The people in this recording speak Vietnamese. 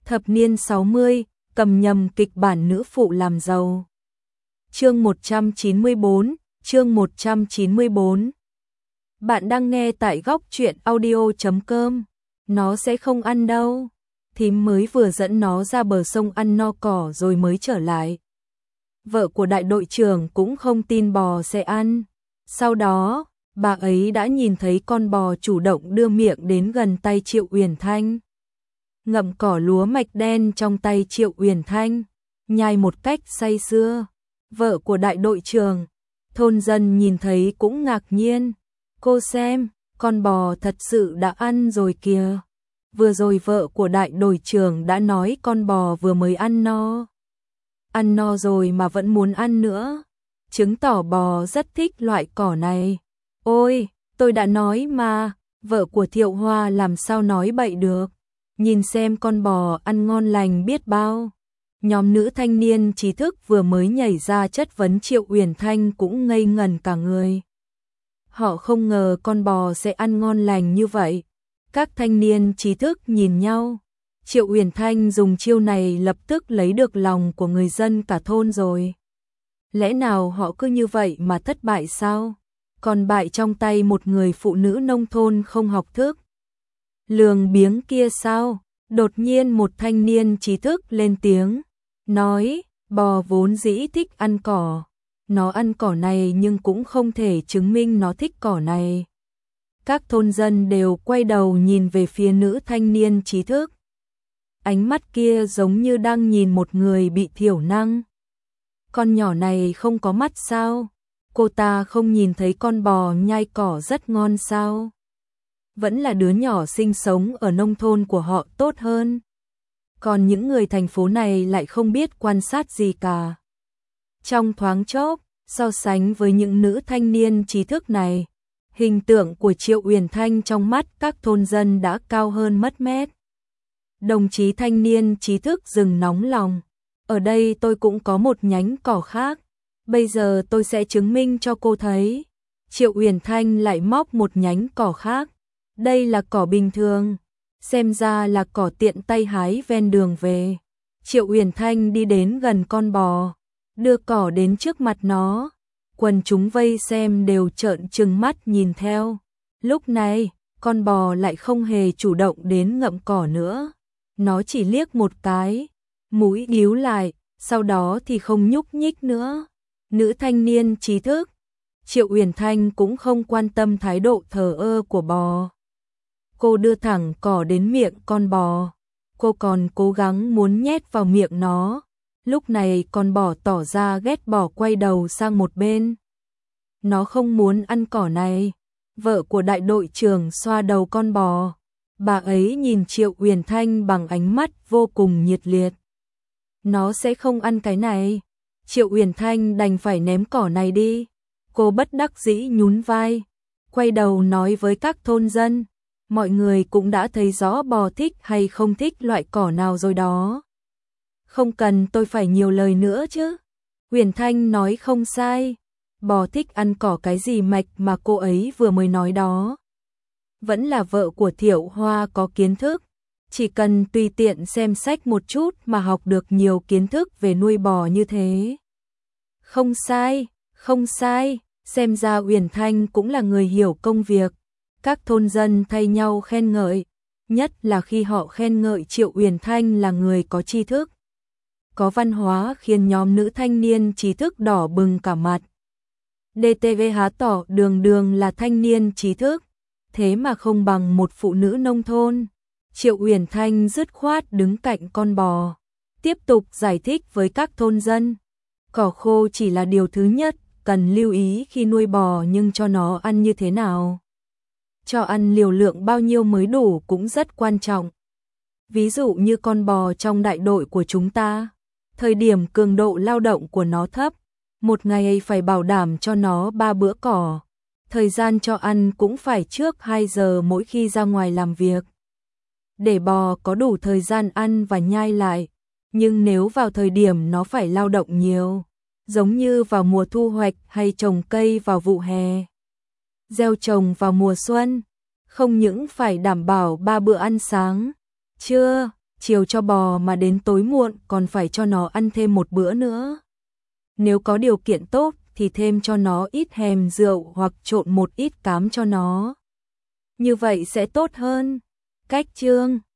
Thập niên 60, cầm nhầm kịch bản nữ phụ làm giàu. Chương 194, chương 194. Bạn đang nghe tại góc truyện audio.com. Nó sẽ không ăn đâu. Thím mới vừa dẫn nó ra bờ sông ăn no cỏ rồi mới trở lại. Vợ của đại đội trưởng cũng không tin bò sẽ ăn. Sau đó, bà ấy đã nhìn thấy con bò chủ động đưa miệng đến gần tay Triệu Uyển Thanh. Ngậm cỏ lúa mạch đen trong tay Triệu Uyển Thanh, nhai một cách say sưa. Vợ của đại đội trưởng, thôn dân nhìn thấy cũng ngạc nhiên. Cô xem, con bò thật sự đã ăn rồi kìa. Vừa rồi vợ của đại đội trưởng đã nói con bò vừa mới ăn no. Ăn no rồi mà vẫn muốn ăn nữa. Chứng tỏ bò rất thích loại cỏ này. Ôi, tôi đã nói mà, vợ của Thiệu Hoa làm sao nói bậy được. Nhìn xem con bò ăn ngon lành biết bao. Nhóm nữ thanh niên trí thức vừa mới nhảy ra chất vấn Triệu Uyển Thanh cũng ngây ngẩn cả người. Họ không ngờ con bò sẽ ăn ngon lành như vậy. Các thanh niên trí thức nhìn nhau. Triệu Uyển Thanh dùng chiêu này lập tức lấy được lòng của người dân cả thôn rồi. Lẽ nào họ cứ như vậy mà thất bại sao? Còn bại trong tay một người phụ nữ nông thôn không học thức. Lường biếng kia sao? Đột nhiên một thanh niên trí thức lên tiếng, nói, bò vốn dĩ thích ăn cỏ. Nó ăn cỏ này nhưng cũng không thể chứng minh nó thích cỏ này. Các thôn dân đều quay đầu nhìn về phía nữ thanh niên trí thức. Ánh mắt kia giống như đang nhìn một người bị thiểu năng. Con nhỏ này không có mắt sao? Cô ta không nhìn thấy con bò nhai cỏ rất ngon sao? Vẫn là đứa nhỏ sinh sống ở nông thôn của họ tốt hơn. Còn những người thành phố này lại không biết quan sát gì cả. Trong thoáng chốc, so sánh với những nữ thanh niên trí thức này, hình tượng của Triệu Uyển Thanh trong mắt các thôn dân đã cao hơn mất mét. Đồng chí thanh niên trí thức dừng nóng lòng. Ở đây tôi cũng có một nhánh cỏ khác. Bây giờ tôi sẽ chứng minh cho cô thấy. Triệu Uyển Thanh lại móc một nhánh cỏ khác. Đây là cỏ bình thường. Xem ra là cỏ tiện tay hái ven đường về. Triệu Uyển Thanh đi đến gần con bò, đưa cỏ đến trước mặt nó. Quần chúng vây xem đều trợn trừng mắt nhìn theo. Lúc này, con bò lại không hề chủ động đến ngậm cỏ nữa. Nó chỉ liếc một cái, mũi nhíu lại, sau đó thì không nhúc nhích nữa. Nữ thanh niên trí thức, Triệu Uyển Thanh cũng không quan tâm thái độ thờ ơ của bò. Cô đưa thẳng cỏ đến miệng con bò. Cô còn cố gắng muốn nhét vào miệng nó. Lúc này con bò tỏ ra ghét bỏ quay đầu sang một bên. Nó không muốn ăn cỏ này. Vợ của đại đội trưởng xoa đầu con bò. Bà ấy nhìn Triệu Uyển Thanh bằng ánh mắt vô cùng nhiệt liệt. Nó sẽ không ăn cái này. Triệu Uyển Thanh đành phải ném cỏ này đi. Cô bất đắc dĩ nhún vai. Quay đầu nói với các thôn dân. Mọi người cũng đã thấy rõ bò thích hay không thích loại cỏ nào rồi đó. Không cần tôi phải nhiều lời nữa chứ. Uyển Thanh nói không sai. Bò thích ăn cỏ cái gì mạch mà cô ấy vừa mới nói đó. Vẫn là vợ của Thiệu Hoa có kiến thức. Chỉ cần tùy tiện xem sách một chút mà học được nhiều kiến thức về nuôi bò như thế. Không sai, không sai. Xem ra Uyển Thanh cũng là người hiểu công việc. Các thôn dân thay nhau khen ngợi, nhất là khi họ khen ngợi Triệu Uyển Thanh là người có tri thức, có văn hóa, khiến nhóm nữ thanh niên trí thức đỏ bừng cả mặt. DTV há tỏ đường đường là thanh niên trí thức, thế mà không bằng một phụ nữ nông thôn. Triệu Uyển Thanh dứt khoát đứng cạnh con bò, tiếp tục giải thích với các thôn dân. Cỏ khô chỉ là điều thứ nhất cần lưu ý khi nuôi bò, nhưng cho nó ăn như thế nào, cho ăn liều lượng bao nhiêu mới đủ cũng rất quan trọng. Ví dụ như con bò trong đại đội của chúng ta, thời điểm cường độ lao động của nó thấp, một ngày phải bảo đảm cho nó 3 bữa cỏ. Thời gian cho ăn cũng phải trước 2 giờ mỗi khi ra ngoài làm việc. Để bò có đủ thời gian ăn và nhai lại. Nhưng nếu vào thời điểm nó phải lao động nhiều, giống như vào mùa thu hoạch hay trồng cây vào vụ hè, gieo trồng vào mùa xuân, không những phải đảm bảo 3 bữa ăn sáng, trưa, chiều cho bò mà đến tối muộn còn phải cho nó ăn thêm một bữa nữa. Nếu có điều kiện tốt thì thêm cho nó ít hèm rượu hoặc trộn một ít cám cho nó. Như vậy sẽ tốt hơn. Cách chương